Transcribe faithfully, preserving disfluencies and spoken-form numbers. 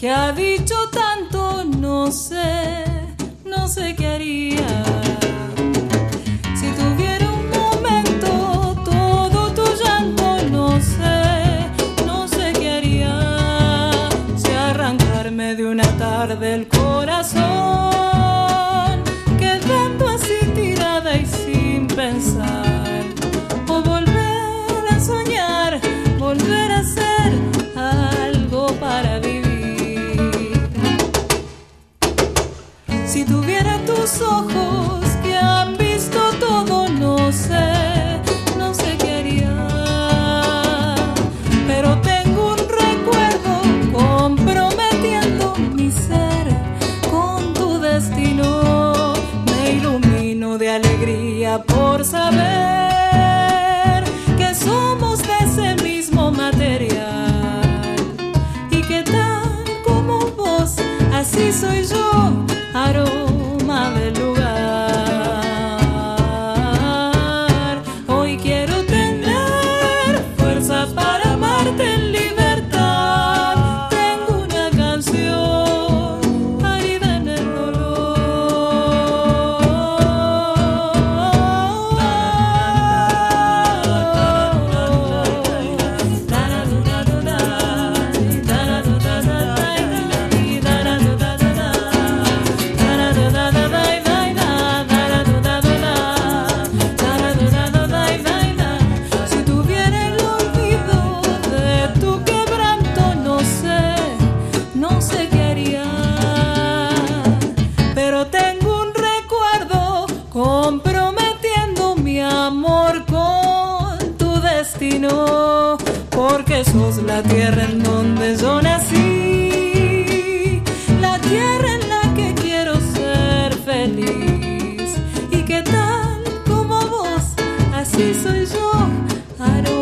que ha dicho tanto, no sé, no sé qué haría. Si tuviera un momento todo tu llanto, no sé, no sé qué haría. Si arrancarme de una tarde el corazón, quedando así tirada y sin pensar, o volver a soñar, volver a ser algo para vivir. Si tuviera tus ojos que han visto todo, no sé, no sé qué haría. Pero tengo un recuerdo comprometiendo mi ser con tu destino. Me ilumino de alegría por saber que somos de ese mismo material y que tal como vos, así soy yo, aroma del lugar. Hoy quiero tener fuerza para amarte en libertad. Tengo una canción herida en el Si tuviera el olvido de tu quebranto, no sé, no sé qué haría. Pero tengo un recuerdo comprometiendo mi amor con tu destino, porque sos la tierra en donde yo nací, la tierra en la que quiero ser feliz, y que tal como vos, así soy yo, aroma